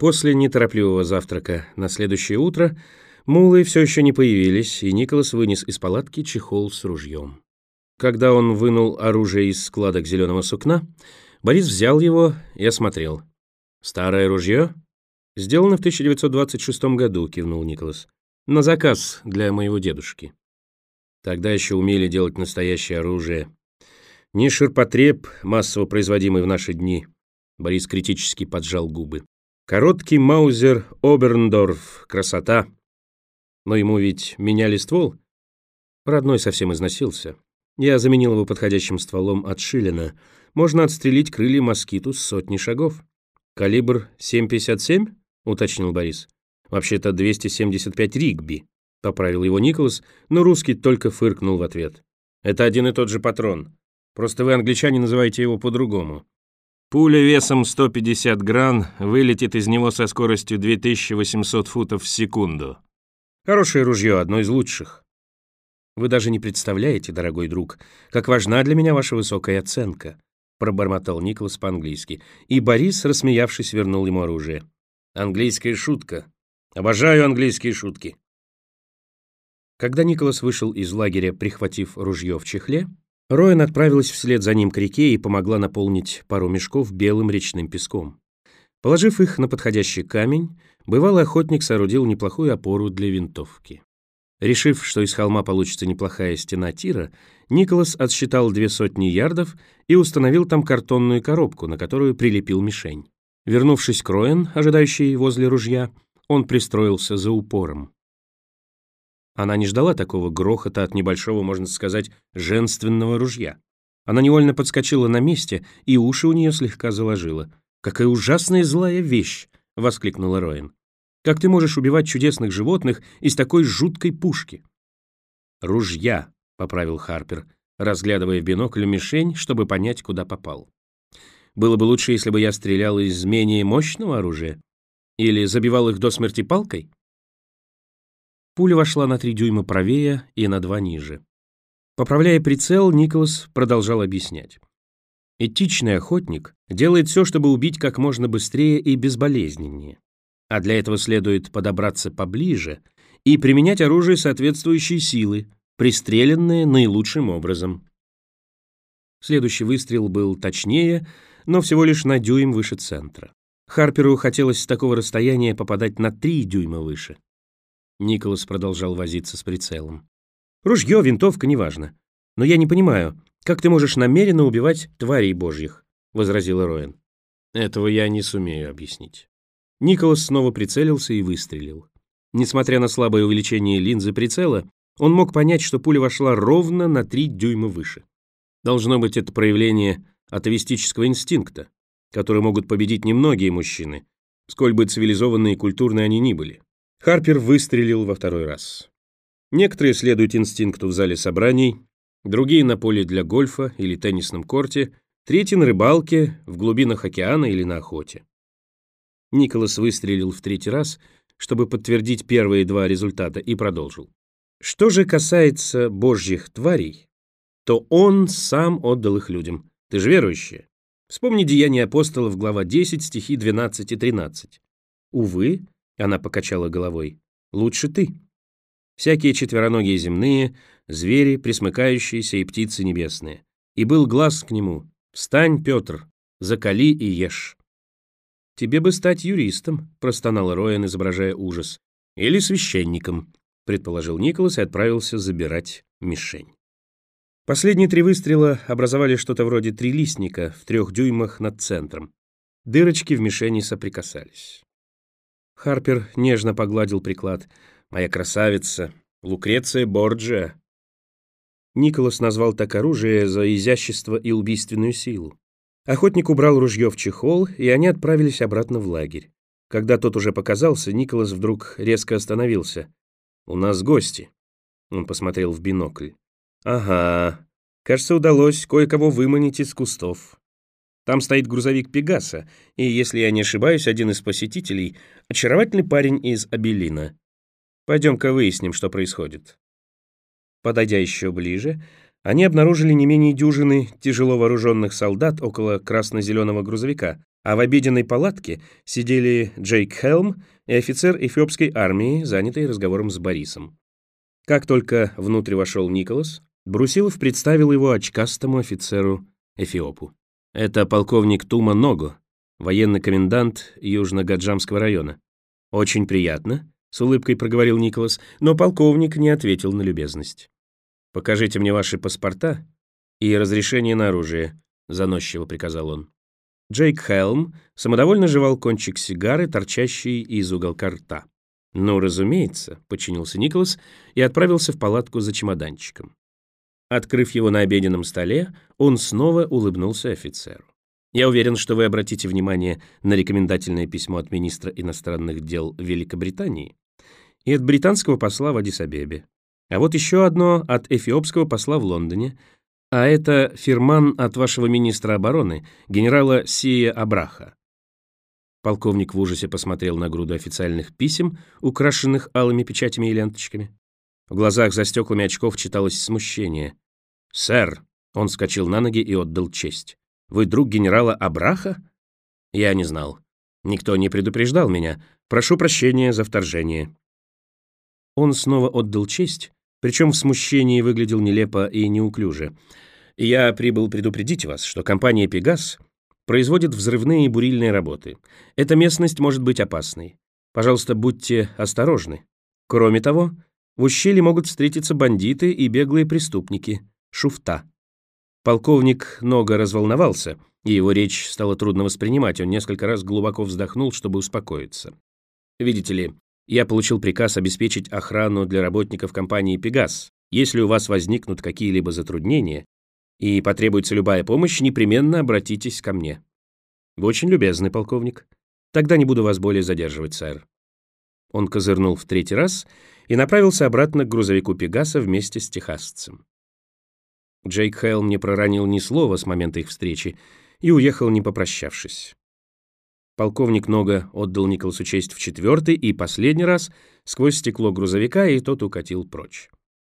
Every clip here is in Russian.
После неторопливого завтрака на следующее утро мулы все еще не появились, и Николас вынес из палатки чехол с ружьем. Когда он вынул оружие из складок зеленого сукна, Борис взял его и осмотрел. «Старое ружье?» «Сделано в 1926 году», — кивнул Николас. «На заказ для моего дедушки». Тогда еще умели делать настоящее оружие. Не ширпотреб, массово производимый в наши дни. Борис критически поджал губы. Короткий маузер Оберндорф. Красота. Но ему ведь меняли ствол. Родной совсем износился. Я заменил его подходящим стволом от Шиллена. Можно отстрелить крылья москиту с сотни шагов. Калибр 7,57? Уточнил Борис. Вообще-то 275 Ригби. Поправил его Николас, но русский только фыркнул в ответ. Это один и тот же патрон. Просто вы, англичане, называете его по-другому. Пуля весом 150 гран вылетит из него со скоростью 2800 футов в секунду. Хорошее ружье, одно из лучших. Вы даже не представляете, дорогой друг, как важна для меня ваша высокая оценка, пробормотал Николас по-английски, и Борис, рассмеявшись, вернул ему оружие. Английская шутка. Обожаю английские шутки. Когда Николас вышел из лагеря, прихватив ружье в чехле, Роэн отправилась вслед за ним к реке и помогла наполнить пару мешков белым речным песком. Положив их на подходящий камень, бывалый охотник соорудил неплохую опору для винтовки. Решив, что из холма получится неплохая стена тира, Николас отсчитал 200 ярдов и установил там картонную коробку, на которую прилепил мишень. Вернувшись к Роэн, ожидающей возле ружья, он пристроился за упором. Она не ждала такого грохота от небольшого, можно сказать, женственного ружья. Она невольно подскочила на месте, и уши у нее слегка заложило. «Какая ужасная злая вещь!» — воскликнула Роэн. «Как ты можешь убивать чудесных животных из такой жуткой пушки?» «Ружья», — поправил Харпер, разглядывая в бинокль мишень, чтобы понять, куда попал. «Было бы лучше, если бы я стрелял из менее мощного оружия? Или забивал их до смерти палкой?» Пуля вошла на 3 дюйма правее и на 2 ниже. Поправляя прицел, Николас продолжал объяснять. Этичный охотник делает все, чтобы убить как можно быстрее и безболезненнее. А для этого следует подобраться поближе и применять оружие соответствующей силы, пристреленное наилучшим образом. Следующий выстрел был точнее, но всего лишь на дюйм выше центра. Харперу хотелось с такого расстояния попадать на 3 дюйма выше. Николас продолжал возиться с прицелом. «Ружье, винтовка, неважно. Но я не понимаю, как ты можешь намеренно убивать тварей божьих?» — возразила Роэн. «Этого я не сумею объяснить». Николас снова прицелился и выстрелил. Несмотря на слабое увеличение линзы прицела, он мог понять, что пуля вошла ровно на 3 дюйма выше. Должно быть, это проявление атовистического инстинкта, который могут победить немногие мужчины, сколь бы цивилизованные и культурные они ни были. Харпер выстрелил во 2-й раз. Некоторые следуют инстинкту в зале собраний, другие на поле для гольфа или теннисном корте, третьи на рыбалке, в глубинах океана или на охоте. Николас выстрелил в 3-й раз, чтобы подтвердить первые 2 результата, и продолжил. Что же касается божьих тварей, то он сам отдал их людям. Ты же верующая. Вспомни Деяния апостолов, глава 10, стихи 12 и 13. Увы, она покачала головой, лучше ты. Всякие четвероногие земные, звери, пресмыкающиеся и птицы небесные. И был глас к нему: «Встань, Петр, закали и ешь». «Тебе бы стать юристом», — простонал Роэн, изображая ужас. «Или священником», — предположил Николас и отправился забирать мишень. Последние 3 выстрела образовали что-то вроде трилистника в 3 дюймах над центром. Дырочки в мишени соприкасались. Харпер нежно погладил приклад. «Моя красавица, Лукреция Борджиа». Николас назвал так оружие за изящество и убийственную силу. Охотник убрал ружье в чехол, и они отправились обратно в лагерь. Когда тот уже показался, Николас вдруг резко остановился. «У нас гости». Он посмотрел в бинокль. «Ага, кажется, удалось кое-кого выманить из кустов. Там стоит грузовик Пегаса, и, если я не ошибаюсь, один из посетителей — очаровательный парень из Абелина. Пойдем-ка выясним, что происходит». Подойдя еще ближе, они обнаружили не менее дюжины тяжело вооруженных солдат около красно-зеленого грузовика, А в обеденной палатке сидели Джейк Хелм и офицер эфиопской армии, занятый разговором с Борисом. Как только внутрь вошел Николас, Брусилов представил его очкастому офицеру Эфиопу. Это полковник Тума Ного, военный комендант Южно-Гаджамского района. «Очень приятно», — с улыбкой проговорил Николас, но полковник не ответил на любезность. «Покажите мне ваши паспорта и разрешение на оружие», — заносчиво приказал он. Джейк Хелм самодовольно жевал кончик сигары, торчащий из уголка рта. «Ну, разумеется», — подчинился Николас и отправился в палатку за чемоданчиком. Открыв его на обеденном столе, он снова улыбнулся офицеру. «Я уверен, что вы обратите внимание на рекомендательное письмо от министра иностранных дел Великобритании и от британского посла в Аддис-Абебе. А вот еще одно от эфиопского посла в Лондоне, а это фирман от вашего министра обороны, генерала Сия Абраха». Полковник в ужасе посмотрел на груду официальных писем, украшенных алыми печатями и ленточками. В глазах за стеклами очков читалось смущение. «Сэр!» — он вскочил на ноги и отдал честь. «Вы друг генерала Абраха?» «Я не знал. Никто не предупреждал меня. Прошу прощения за вторжение». Он снова отдал честь, причем в смущении выглядел нелепо и неуклюже. «Я прибыл предупредить вас, что компания «Пегас» производит взрывные и бурильные работы. Эта местность может быть опасной. Пожалуйста, будьте осторожны. Кроме того, в ущелье могут встретиться бандиты и беглые преступники. Шуфта». Полковник Ного разволновался, и его речь стало трудно воспринимать. Он несколько раз глубоко вздохнул, чтобы успокоиться. «Видите ли, я получил приказ обеспечить охрану для работников компании «Пегас». Если у вас возникнут какие-либо затруднения и потребуется любая помощь, непременно обратитесь ко мне». «Вы очень любезны, полковник. Тогда не буду вас более задерживать, сэр». Он козырнул в третий раз и направился обратно к грузовику «Пегаса» вместе с техасцем. Джейк Хелм не проронил ни слова с момента их встречи и уехал, не попрощавшись. Полковник Ного отдал Николасу честь в четвертый и последний раз сквозь стекло грузовика, и тот укатил прочь.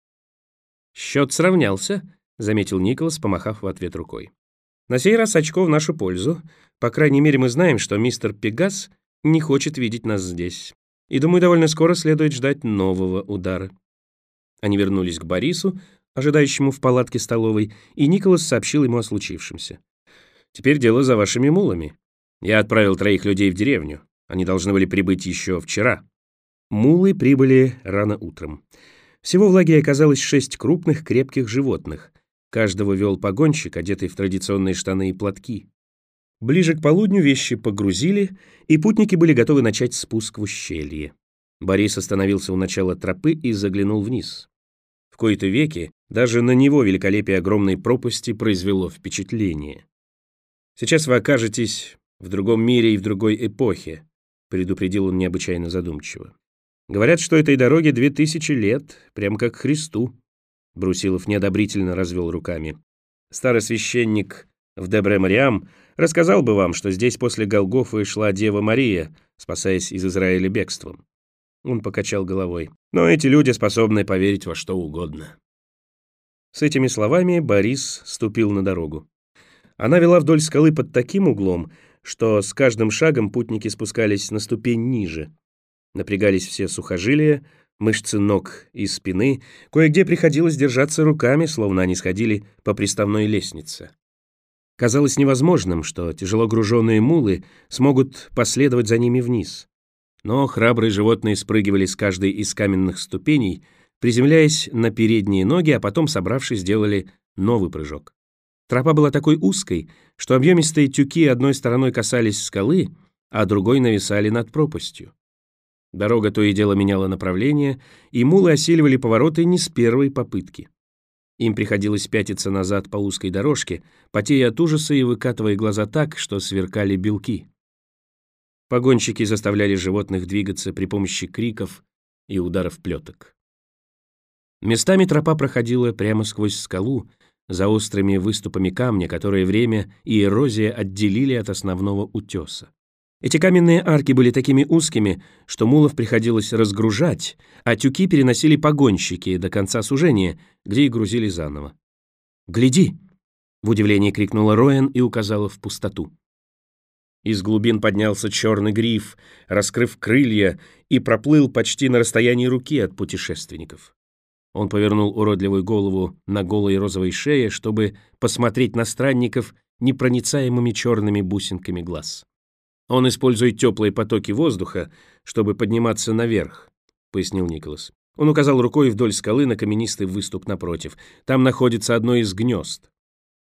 «Счет сравнялся», — заметил Николас, помахав в ответ рукой. «На сей раз очко в нашу пользу. По крайней мере, мы знаем, что мистер Пегас не хочет видеть нас здесь. И, думаю, довольно скоро следует ждать нового удара». Они вернулись к Борису, ожидающему в палатке столовой, и Николас сообщил ему о случившемся. «Теперь дело за вашими мулами. Я отправил 3 людей в деревню. Они должны были прибыть еще вчера». Мулы прибыли рано утром. Всего в лагере оказалось 6 крупных, крепких животных. Каждого вел погонщик, одетый в традиционные штаны и платки. Ближе к полудню вещи погрузили, и путники были готовы начать спуск в ущелье. Борис остановился у начала тропы и заглянул вниз. В кои-то веки даже на него великолепие огромной пропасти произвело впечатление. «Сейчас вы окажетесь в другом мире и в другой эпохе», — предупредил он необычайно задумчиво. «Говорят, что этой дороге 2000 лет, прямо как Христу». Брусилов неодобрительно развел руками. «Старый священник в Дебре-Мариам рассказал бы вам, что здесь после Голгофы шла Дева Мария, спасаясь из Израиля бегством». Он покачал головой. «Но эти люди способны поверить во что угодно». С этими словами Борис ступил на дорогу. Она вела вдоль скалы под таким углом, что с каждым шагом путники спускались на ступень ниже. Напрягались все сухожилия, мышцы ног и спины, кое-где приходилось держаться руками, словно они сходили по приставной лестнице. Казалось невозможным, что тяжело груженные мулы смогут последовать за ними вниз. Но храбрые животные спрыгивали с каждой из каменных ступеней, приземляясь на передние ноги, а потом, собравшись, сделали новый прыжок. Тропа была такой узкой, что объемистые тюки одной стороной касались скалы, а другой нависали над пропастью. Дорога то и дело меняла направление, и мулы осиливали повороты не с первой попытки. Им приходилось пятиться назад по узкой дорожке, потея от ужаса и выкатывая глаза так, что сверкали белки. Погонщики заставляли животных двигаться при помощи криков и ударов плеток. Местами тропа проходила прямо сквозь скалу, за острыми выступами камня, которые время и эрозия отделили от основного утеса. Эти каменные арки были такими узкими, что мулов приходилось разгружать, а тюки переносили погонщики до конца сужения, где и грузили заново. «Гляди!» — в удивлении крикнула Роэн и указала в пустоту. Из глубин поднялся черный гриф, раскрыв крылья, и проплыл почти на расстоянии руки от путешественников. Он повернул уродливую голову на голой розовой шее, чтобы посмотреть на странников непроницаемыми черными бусинками глаз. «Он использует теплые потоки воздуха, чтобы подниматься наверх», — пояснил Николас. Он указал рукой вдоль скалы на каменистый выступ напротив. Там находится одно из гнезд.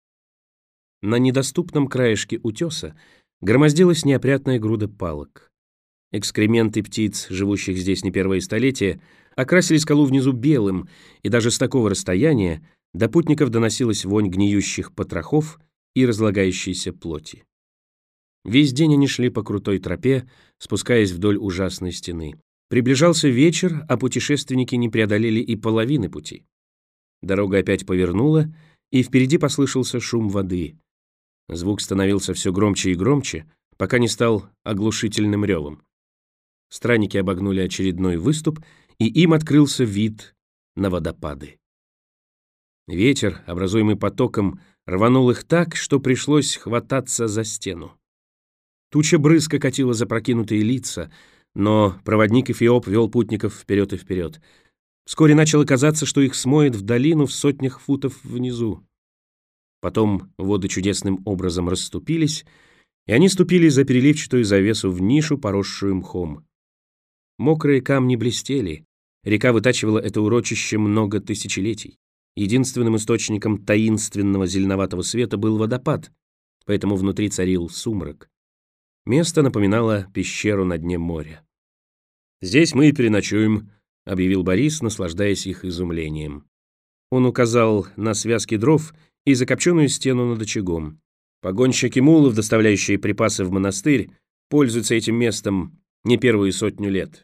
На недоступном краешке утеса громоздилась неопрятная груда палок. Экскременты птиц, живущих здесь не первое столетие, окрасили скалу внизу белым, и даже с такого расстояния до путников доносилась вонь гниющих потрохов и разлагающейся плоти. Весь день они шли по крутой тропе, спускаясь вдоль ужасной стены. Приближался вечер, а путешественники не преодолели и половины пути. Дорога опять повернула, и впереди послышался шум воды. Звук становился все громче и громче, пока не стал оглушительным ревом. Странники обогнули очередной выступ, и им открылся вид на водопады. Ветер, образуемый потоком, рванул их так, что пришлось хвататься за стену. Туча брызг окатила запрокинутые лица, но проводник Эфиоп вел путников вперед и вперед. Вскоре начало казаться, что их смоет в долину в сотнях футов внизу. Потом воды чудесным образом расступились, и они ступили за переливчатую завесу в нишу, поросшую мхом. Мокрые камни блестели. Река вытачивала это урочище много тысячелетий. Единственным источником таинственного зеленоватого света был водопад, поэтому внутри царил сумрак. Место напоминало пещеру на дне моря. «Здесь мы и переночуем», — объявил Борис, наслаждаясь их изумлением. Он указал на связки дров и закопченную стену над очагом. Погонщики мулов, доставляющие припасы в монастырь, пользуются этим местом не первую сотню лет.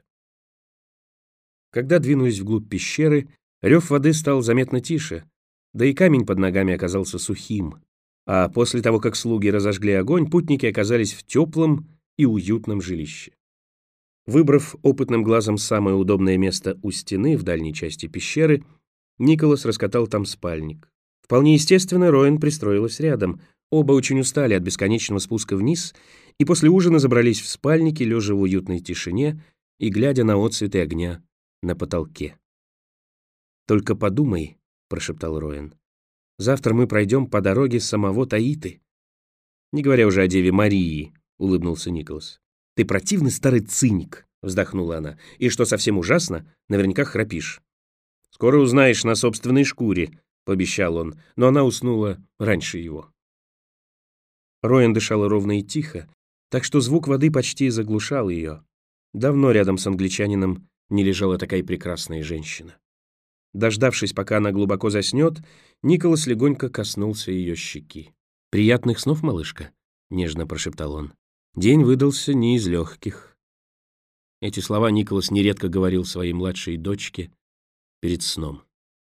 Когда двинулись вглубь пещеры, рев воды стал заметно тише, да и камень под ногами оказался сухим. А после того, как слуги разожгли огонь, путники оказались в теплом и уютном жилище. Выбрав опытным глазом самое удобное место у стены в дальней части пещеры, Николас раскатал там спальник. Вполне естественно, Роэн пристроилась рядом. Оба очень устали от бесконечного спуска вниз, и после ужина забрались в спальники, лежа в уютной тишине и глядя на отцветы огня на потолке. «Только подумай», — прошептал Роэн, — «завтра мы пройдем по дороге самого Таиты». «Не говоря уже о Деве Марии», — улыбнулся Николас. «Ты противный старый циник», — вздохнула она, — «и, что совсем ужасно, наверняка храпишь». «Скоро узнаешь на собственной шкуре», — пообещал он, но она уснула раньше его. Роэн дышала ровно и тихо, так что звук воды почти заглушал ее. Давно рядом с англичанином не лежала такая прекрасная женщина. Дождавшись, пока она глубоко заснет, Николас легонько коснулся ее щеки. «Приятных снов, малышка», — нежно прошептал он. «День выдался не из легких». Эти слова Николас нередко говорил своей младшей дочке перед сном.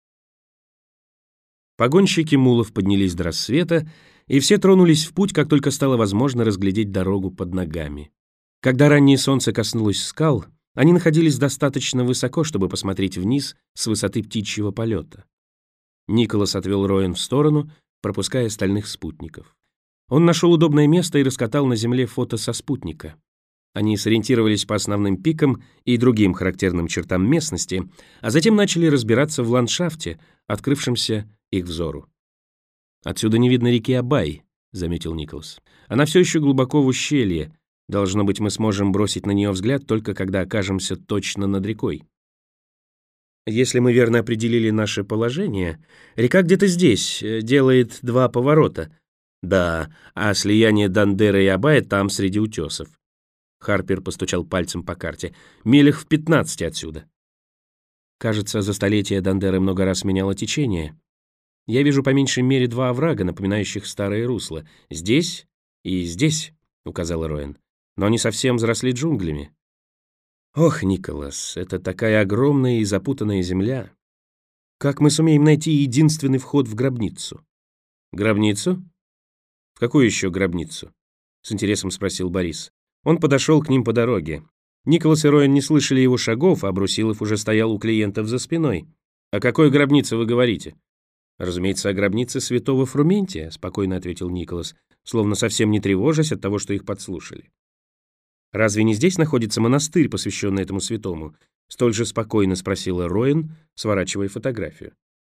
Погонщики мулов поднялись до рассвета, и все тронулись в путь, как только стало возможно разглядеть дорогу под ногами. Когда раннее солнце коснулось скал, они находились достаточно высоко, чтобы посмотреть вниз с высоты птичьего полета. Николас отвел Роэн в сторону, пропуская остальных спутников. Он нашел удобное место и раскатал на земле фото со спутника. Они сориентировались по основным пикам и другим характерным чертам местности, а затем начали разбираться в ландшафте, открывшемся их взору. «Отсюда не видно реки Абай», — заметил Николас. «Она все еще глубоко в ущелье. Должно быть, мы сможем бросить на нее взгляд только когда окажемся точно над рекой. Если мы верно определили наше положение, река где-то здесь, делает 2 поворота. Да, а слияние Дандера и Абая там, среди утесов». Харпер постучал пальцем по карте. «Милях в 15 отсюда». Кажется, за столетия Дандеры много раз меняло течение. Я вижу по меньшей мере 2 оврага, напоминающих старые русла. Здесь и здесь, — указал Роэн. Но они совсем заросли джунглями. Ох, Николас, это такая огромная и запутанная земля. Как мы сумеем найти единственный вход в гробницу? Гробницу? В какую еще гробницу? С интересом спросил Борис. Он подошел к ним по дороге. Николас и Роэн не слышали его шагов, а Брусилов уже стоял у клиентов за спиной. «О какой гробнице вы говорите?» «Разумеется, о гробнице святого Фрументия», — спокойно ответил Николас. словно совсем не тревожась от того, что их подслушали. «Разве не здесь находится монастырь, посвященный этому святому?» — столь же спокойно спросила Роэн, сворачивая фотографию.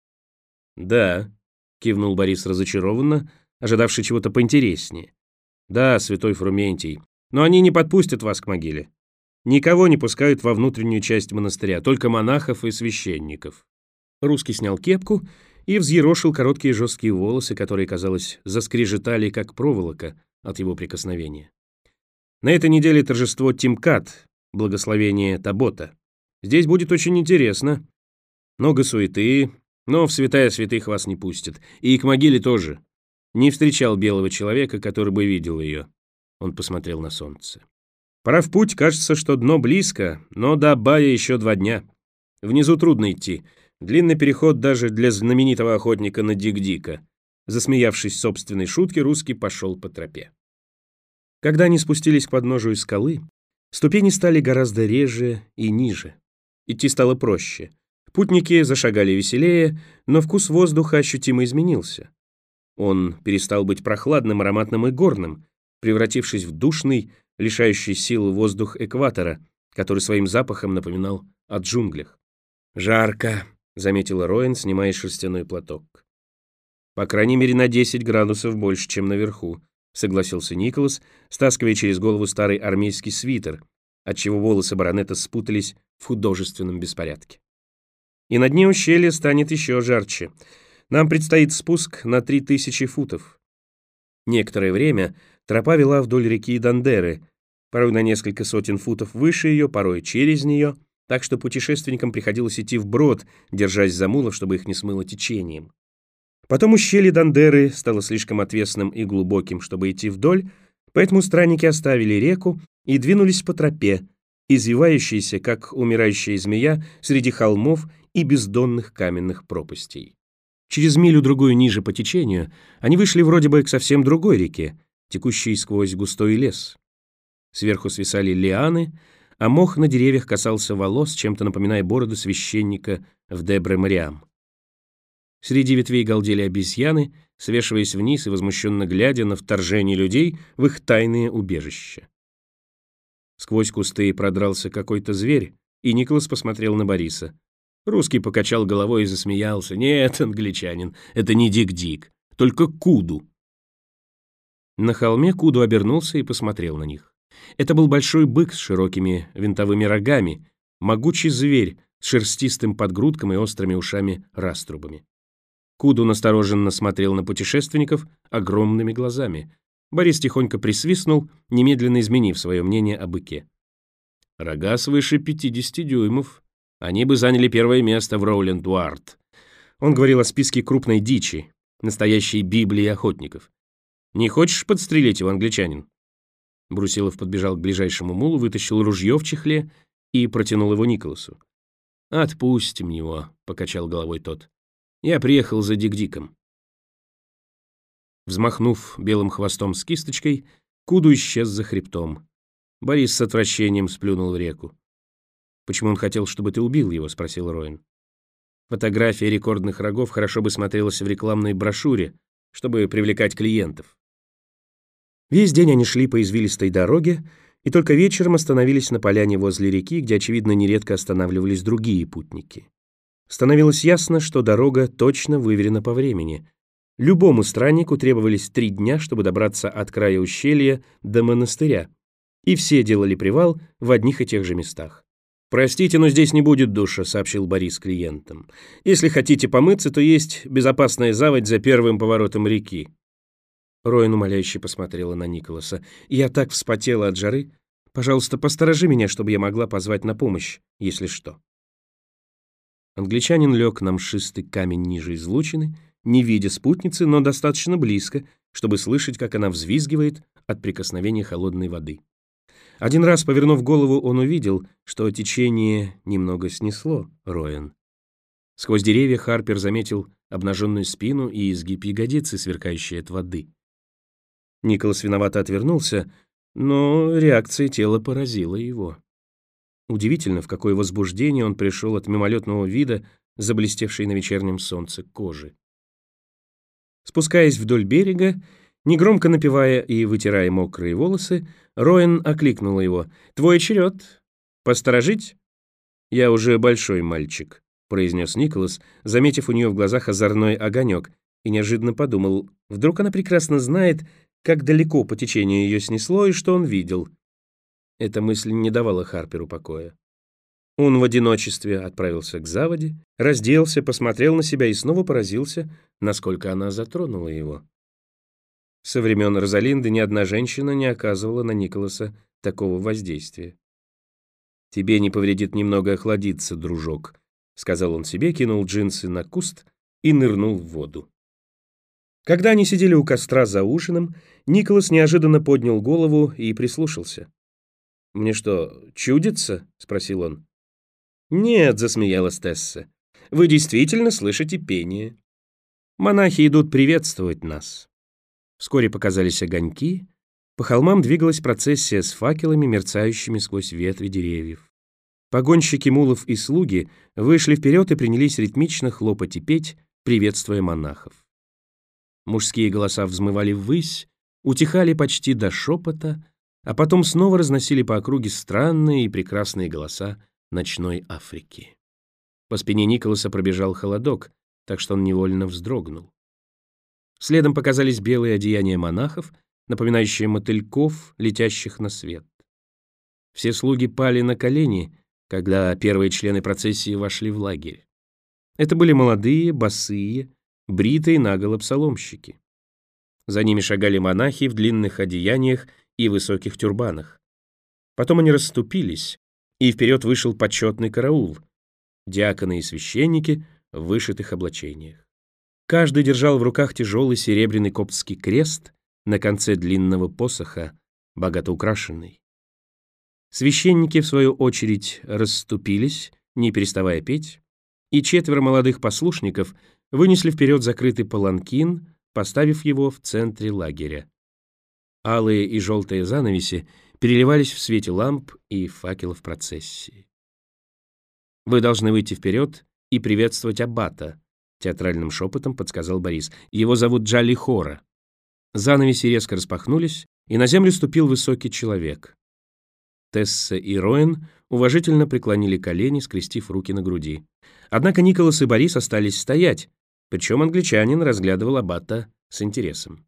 «Да», — кивнул Борис разочарованно, ожидавший чего-то поинтереснее. «Да, святой Фрументий, но они не подпустят вас к могиле. Никого не пускают во внутреннюю часть монастыря, только монахов и священников». Русский снял кепку и взъерошил короткие жесткие волосы, которые, казалось, заскрежетали, как проволока от его прикосновения. «На этой неделе торжество Тимкат, благословение Табота. Здесь будет очень интересно. Много суеты, но в святая святых вас не пустят. И к могиле тоже. Не встречал белого человека, который бы видел ее». Он посмотрел на солнце. «Пора в путь, кажется, что дно близко, но до Абая еще 2 дня. Внизу трудно идти. Длинный переход даже для знаменитого охотника на Дик-Дика». Засмеявшись собственной шутке, Русский пошел по тропе. Когда они спустились к подножию скалы, ступени стали гораздо реже и ниже. Идти стало проще. Путники зашагали веселее, но вкус воздуха ощутимо изменился. Он перестал быть прохладным, ароматным и горным, превратившись в душный, лишающий сил воздух экватора, который своим запахом напоминал о джунглях. «Жарко», — заметила Роэн, снимая шерстяной платок. «По крайней мере, на 10 градусов больше, чем наверху», — согласился Николас, стаскивая через голову старый армейский свитер, отчего волосы баронета спутались в художественном беспорядке. «И на дне ущелья станет еще жарче. Нам предстоит спуск на 3000 футов». Некоторое время тропа вела вдоль реки Дандеры, порой на несколько сотен футов выше ее, порой через нее, так что путешественникам приходилось идти вброд, держась за мулов, чтобы их не смыло течением. Потом ущелье Дандеры стало слишком отвесным и глубоким, чтобы идти вдоль, поэтому странники оставили реку и двинулись по тропе, извивающейся, как умирающая змея, среди холмов и бездонных каменных пропастей. Через милю-другую ниже по течению они вышли вроде бы к совсем другой реке, текущей сквозь густой лес. Сверху свисали лианы, а мох на деревьях касался волос, чем-то напоминая бороду священника в Дебре-Мариам. Среди ветвей галдели обезьяны, свешиваясь вниз и возмущенно глядя на вторжение людей в их тайные убежища. Сквозь кусты продрался какой-то зверь, и Николас посмотрел на Бориса. Русский покачал головой и засмеялся. «Нет, англичанин, это не Дик-Дик, только Куду». На холме Куду обернулся и посмотрел на них. Это был большой бык с широкими винтовыми рогами, могучий зверь с шерстистым подгрудком и острыми ушами-раструбами. Куду настороженно смотрел на путешественников огромными глазами. Борис тихонько присвистнул, немедленно изменив свое мнение о быке. «Рога свыше 50 дюймов. Они бы заняли первое место в Роуленд-Уарт». Он говорил о списке крупной дичи, настоящей библии охотников. «Не хочешь подстрелить его, англичанин?» Брусилов подбежал к ближайшему мулу, вытащил ружье в чехле и протянул его Николасу. «Отпустим его», — покачал головой тот. «Я приехал за Дик-Диком». Взмахнув белым хвостом с кисточкой, Куду исчез за хребтом. Борис с отвращением сплюнул в реку. «Почему он хотел, чтобы ты убил его?» — спросил Роэн. «Фотография рекордных рогов хорошо бы смотрелась в рекламной брошюре, чтобы привлекать клиентов». Весь день они шли по извилистой дороге, и только вечером остановились на поляне возле реки, где, очевидно, нередко останавливались другие путники. Становилось ясно, что дорога точно выверена по времени. Любому страннику требовались 3 дня, чтобы добраться от края ущелья до монастыря, и все делали привал в одних и тех же местах. «Простите, но здесь не будет душа», — сообщил Борис клиентам. «Если хотите помыться, то есть безопасная заводь за первым поворотом реки». Роэн умоляюще посмотрела на Николаса. «Я так вспотела от жары. Пожалуйста, посторожи меня, чтобы я могла позвать на помощь, если что». Англичанин лег на мшистый камень ниже излучины, не видя спутницы, но достаточно близко, чтобы слышать, как она взвизгивает от прикосновения холодной воды. Один раз, повернув голову, он увидел, что течение немного снесло Роэн. Сквозь деревья Харпер заметил обнаженную спину и изгиб ягодицы, сверкающие от воды. Николас виновато отвернулся, но реакция тела поразила его. Удивительно, в какое возбуждение он пришел от мимолетного вида, заблестевшей на вечернем солнце кожи. Спускаясь вдоль берега, Негромко напевая и вытирая мокрые волосы, Роэн окликнула его. «Твой черед. Посторожить?» «Я уже большой мальчик», — произнес Николас, заметив у нее в глазах озорной огонек, и неожиданно подумал, вдруг она прекрасно знает, как далеко по течению ее снесло и что он видел. Эта мысль не давала Харперу покоя. Он в одиночестве отправился к заводе, разделся, посмотрел на себя и снова поразился, насколько она затронула его. Со времен Розалинды ни одна женщина не оказывала на Николаса такого воздействия. «Тебе не повредит немного охладиться, дружок», — сказал он себе, кинул джинсы на куст и нырнул в воду. Когда они сидели у костра за ужином, Николас неожиданно поднял голову и прислушался. «Мне что, чудится?» — спросил он. «Нет», — засмеялась Тесса, — «вы действительно слышите пение. Монахи идут приветствовать нас». Вскоре показались огоньки, по холмам двигалась процессия с факелами, мерцающими сквозь ветви деревьев. Погонщики мулов и слуги вышли вперед и принялись ритмично хлопать и петь, приветствуя монахов. Мужские голоса взмывали ввысь, утихали почти до шепота, а потом снова разносили по округе странные и прекрасные голоса ночной Африки. По спине Николаса пробежал холодок, так что он невольно вздрогнул. Следом показались белые одеяния монахов, напоминающие мотыльков, летящих на свет. Все слуги пали на колени, когда первые члены процессии вошли в лагерь. Это были молодые, босые, бритые наголо псаломщики. За ними шагали монахи в длинных одеяниях и высоких тюрбанах. Потом они расступились, и вперед вышел почетный караул, диаконы и священники в вышитых облачениях. Каждый держал в руках тяжелый серебряный коптский крест на конце длинного посоха, богато украшенный. Священники, в свою очередь, расступились, не переставая петь, и 4 молодых послушников вынесли вперед закрытый паланкин, поставив его в центре лагеря. Алые и желтые занавеси переливались в свете ламп и факелов процессии. «Вы должны выйти вперед и приветствовать аббата», — театральным шепотом подсказал Борис. «Его зовут Джалли Хора». Занавеси резко распахнулись, и на землю ступил высокий человек. Тесса и Роэн уважительно преклонили колени, скрестив руки на груди. Однако Николас и Борис остались стоять, причем англичанин разглядывал аббата с интересом.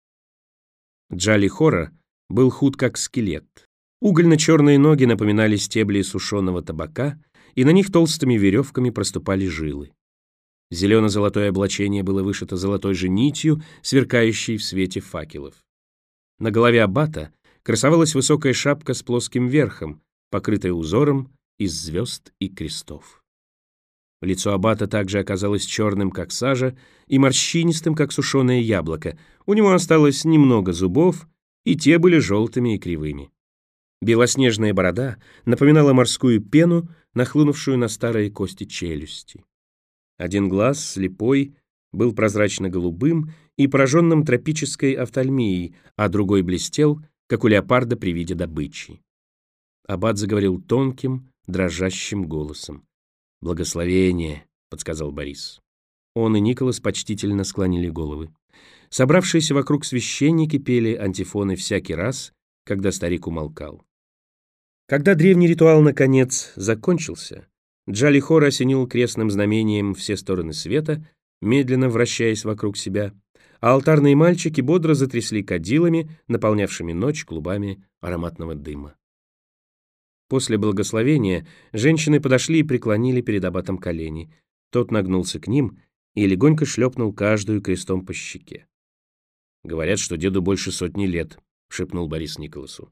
Джалли Хора был худ как скелет. Угольно-черные ноги напоминали стебли сушеного табака, и на них толстыми веревками проступали жилы. Зелено-золотое облачение было вышито золотой же нитью, сверкающей в свете факелов. На голове аббата красовалась высокая шапка с плоским верхом, покрытая узором из звезд и крестов. Лицо аббата также оказалось черным, как сажа, и морщинистым, как сушеное яблоко. У него осталось немного зубов, и те были желтыми и кривыми. Белоснежная борода напоминала морскую пену, нахлынувшую на старые кости челюсти. Один глаз, слепой, был прозрачно-голубым и пораженным тропической офтальмией, а другой блестел, как у леопарда при виде добычи. Аббат заговорил тонким, дрожащим голосом. «Благословение», — подсказал Борис. Он и Николас почтительно склонили головы. Собравшиеся вокруг священники пели антифоны всякий раз, когда старик умолкал. Когда древний ритуал, наконец, закончился, Джалли Хора осенил крестным знамением все стороны света, медленно вращаясь вокруг себя, а алтарные мальчики бодро затрясли кадилами, наполнявшими ночь клубами ароматного дыма. После благословения женщины подошли и преклонили перед аббатом колени. Тот нагнулся к ним и легонько шлепнул каждую крестом по щеке. «Говорят, что деду больше 100 лет», — шепнул Борис Николасу.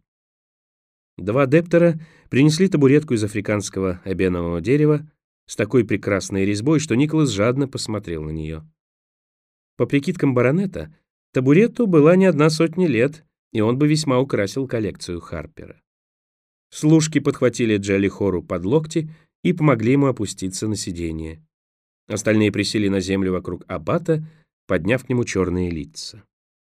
2 дептера принесли табуретку из африканского эбенового дерева с такой прекрасной резьбой, что Николас жадно посмотрел на нее. По прикидкам баронета, табурету была не 100 лет, и он бы весьма украсил коллекцию Харпера. Служки подхватили Джалли Хору под локти и помогли ему опуститься на сиденье. Остальные присели на землю вокруг аббата, подняв к нему черные лица.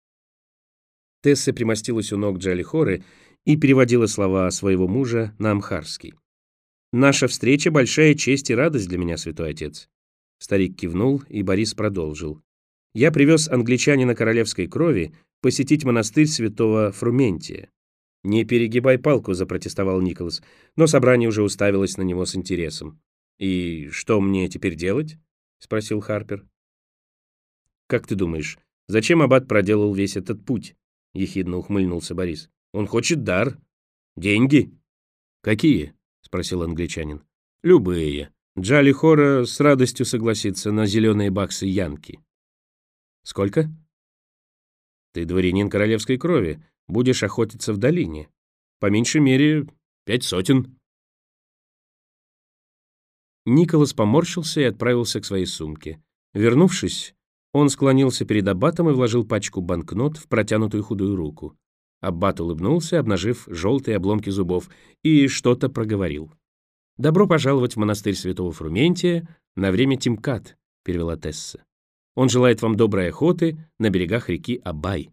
Тесса примостилась у ног Джалли Хоры и переводила слова своего мужа на амхарский. «Наша встреча — большая честь и радость для меня, святой отец». Старик кивнул, и Борис продолжил. «Я привез англичанина королевской крови посетить монастырь святого Фрументия. «Не перегибай палку», — запротестовал Николас, но собрание уже уставилось на него с интересом. «И что мне теперь делать?» — спросил Харпер. «Как ты думаешь, зачем аббат проделал весь этот путь?» — ехидно ухмыльнулся Борис. «Он хочет дар. Деньги». «Какие?» — спросил англичанин. «Любые. Джали Хора с радостью согласится на зеленые баксы Янки». «Сколько?» «Ты дворянин королевской крови. Будешь охотиться в долине. По меньшей мере 500». Николас поморщился и отправился к своей сумке. Вернувшись, он склонился перед аббатом и вложил пачку банкнот в протянутую худую руку. Аббат улыбнулся, обнажив желтые обломки зубов, и что-то проговорил. «Добро пожаловать в монастырь святого Фрументия на время Тимкат», — перевела Тесса. «Он желает вам доброй охоты на берегах реки Абай».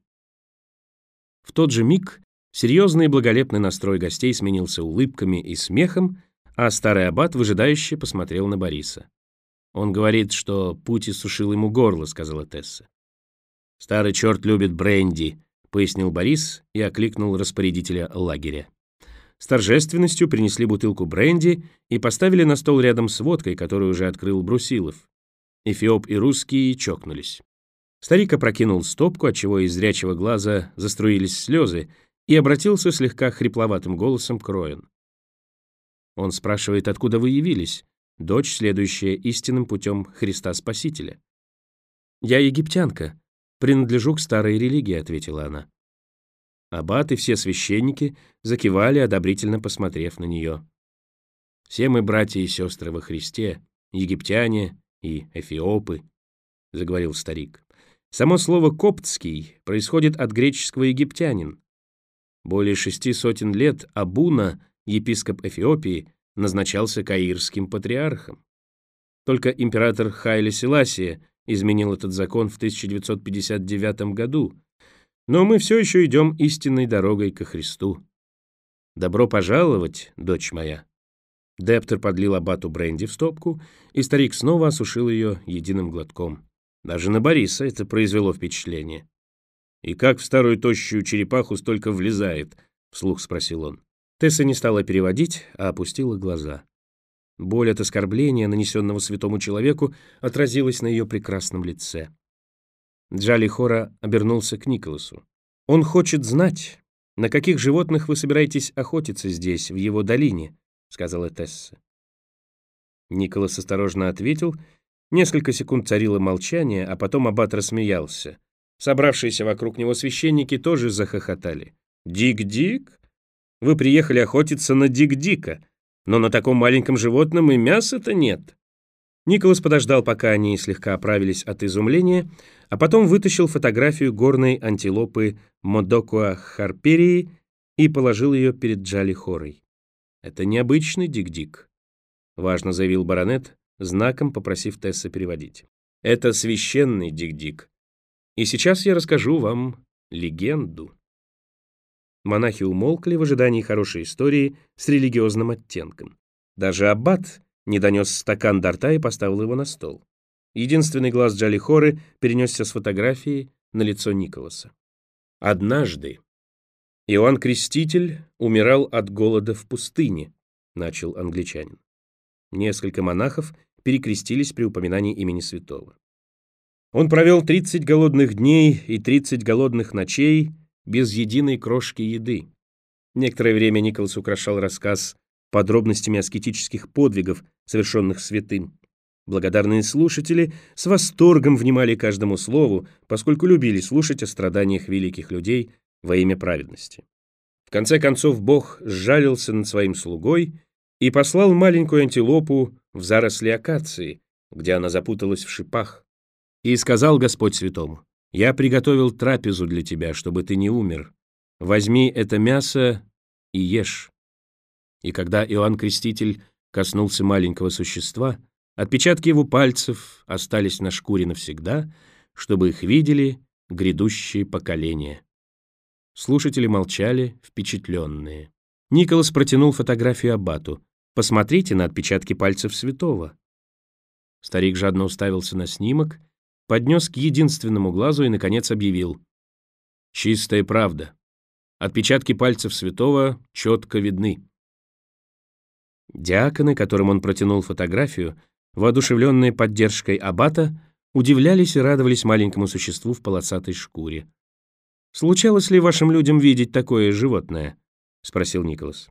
В тот же миг серьезный и благолепный настрой гостей сменился улыбками и смехом, а старый аббат выжидающе посмотрел на Бориса. «Он говорит, что путь иссушил ему горло», — сказала Тесса. «Старый черт любит бренди», — пояснил Борис и окликнул распорядителя лагеря. С торжественностью принесли бутылку бренди и поставили на стол рядом с водкой, которую уже открыл Брусилов. Эфиоп и русские чокнулись. Старик опрокинул стопку, отчего из зрячего глаза заструились слезы, и обратился слегка хрипловатым голосом к Роэн. «Он спрашивает, откуда вы явились, дочь, следующая истинным путем Христа Спасителя». «Я египтянка, принадлежу к старой религии», — ответила она. Аббат и все священники закивали, одобрительно посмотрев на нее. «Все мы братья и сестры во Христе, египтяне и эфиопы», — заговорил старик. «Само слово «коптский» происходит от греческого «египтянин». Более 600 лет Абуна, епископ Эфиопии, назначался каирским патриархом. Только император Хайле Селасия изменил этот закон в 1959 году, но мы все еще идем истинной дорогой ко Христу. Добро пожаловать, дочь моя». Дептер подлил аббату бренди в стопку, и старик снова осушил ее единым глотком. Даже на Бориса это произвело впечатление. «И как в старую тощую черепаху столько влезает?» — вслух спросил он. Тесса не стала переводить, а опустила глаза. Боль от оскорбления, нанесенного святому человеку, отразилась на ее прекрасном лице. Джали Хора обернулся к Николасу. «Он хочет знать, на каких животных вы собираетесь охотиться здесь, в его долине», — сказала Тесса. Николас осторожно ответил. Несколько секунд царило молчание, а потом аббат рассмеялся. Собравшиеся вокруг него священники тоже захохотали. «Дик-Дик? Вы приехали охотиться на Дик-Дика, но на таком маленьком животном и мяса-то нет». Николас подождал, пока они слегка оправились от изумления, а потом вытащил фотографию горной антилопы Модокуа харперии и положил ее перед Джали Хорой. «Это необычный Дик-Дик», — важно заявил баронет, знаком попросив Тесса переводить. «Это священный Дик-Дик. И сейчас я расскажу вам легенду». Монахи умолкли в ожидании хорошей истории с религиозным оттенком. Даже аббат не донес стакан до рта и поставил его на стол. Единственный глаз Джали Хоры перенесся с фотографии на лицо Николаса. «Однажды Иоанн Креститель умирал от голода в пустыне», — начал англичанин. Несколько монахов перекрестились при упоминании имени святого. «Он провел 30 голодных дней и 30 голодных ночей без единой крошки еды». Некоторое время Николас украшал рассказ подробностями аскетических подвигов, совершенных святым. Благодарные слушатели с восторгом внимали каждому слову, поскольку любили слушать о страданиях великих людей во имя праведности. В конце концов Бог сжалился над своим слугой и послал маленькую антилопу в заросли акации, где она запуталась в шипах. И сказал Господь святому: «Я приготовил трапезу для тебя, чтобы ты не умер. Возьми это мясо и ешь». И когда Иоанн Креститель коснулся маленького существа, отпечатки его пальцев остались на шкуре навсегда, чтобы их видели грядущие поколения. Слушатели молчали, впечатленные. Николас протянул фотографию аббату. «Посмотрите на отпечатки пальцев святого». Старик жадно уставился на снимок, поднес к единственному глазу и, наконец, объявил: Чистая правда. Отпечатки пальцев святого четко видны. Диаконы, которым он протянул фотографию, воодушевленные поддержкой аббата, удивлялись и радовались маленькому существу в полосатой шкуре. «Случалось ли вашим людям видеть такое животное?» — спросил Николас.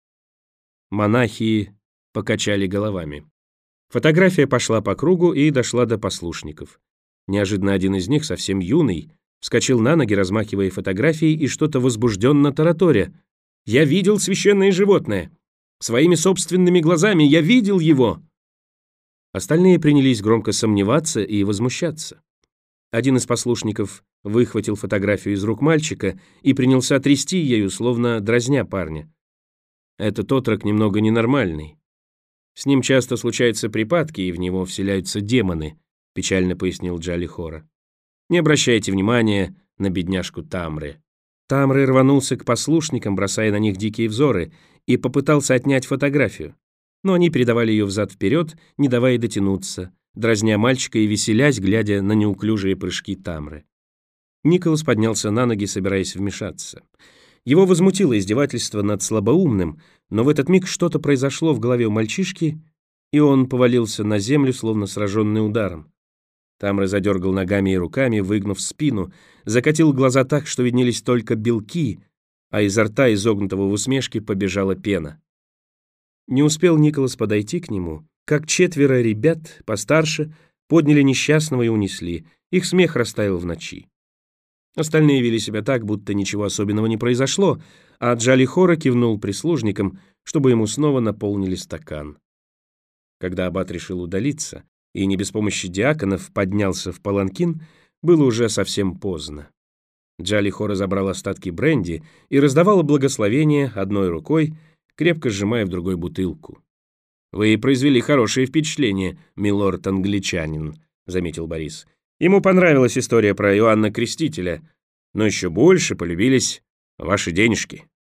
Монахи покачали головами. Фотография пошла по кругу и дошла до послушников. Неожиданно один из них, совсем юный, вскочил на ноги, размахивая фотографией и что-то возбужденно тараторя. «Я видел священное животное! Своими собственными глазами я видел его!» Остальные принялись громко сомневаться и возмущаться. Один из послушников выхватил фотографию из рук мальчика и принялся трясти ею, словно дразня парня. Этот отрок немного ненормальный. С ним часто случаются припадки, и в него вселяются демоны, печально пояснил Джалихора. Не обращайте внимания на бедняжку Тамры. Тамры рванулся к послушникам, бросая на них дикие взоры, и попытался отнять фотографию. Но они передавали ее взад-вперед, не давая дотянуться, дразня мальчика и веселясь, глядя на неуклюжие прыжки Тамры. Николас поднялся на ноги, собираясь вмешаться. Его возмутило издевательство над слабоумным, но в этот миг что-то произошло в голове у мальчишки, и он повалился на землю, словно сраженный ударом. Тамра задергал ногами и руками, выгнув спину, закатил глаза так, что виднелись только белки, а изо рта, изогнутого в усмешке, побежала пена. Не успел Николас подойти к нему, как 4 ребят, постарше, подняли несчастного и унесли. Их смех растаял в ночи. Остальные вели себя так, будто ничего особенного не произошло, а Джалихора кивнул прислужникам, чтобы ему снова наполнили стакан. Когда аббат решил удалиться и не без помощи диаконов поднялся в паланкин, было уже совсем поздно. Джалихора забрал остатки бренди и раздавал благословение одной рукой, крепко сжимая в другой бутылку. «Вы произвели хорошее впечатление, милорд-англичанин», — заметил Борис. «Ему понравилась история про Иоанна Крестителя, но еще больше полюбились ваши денежки».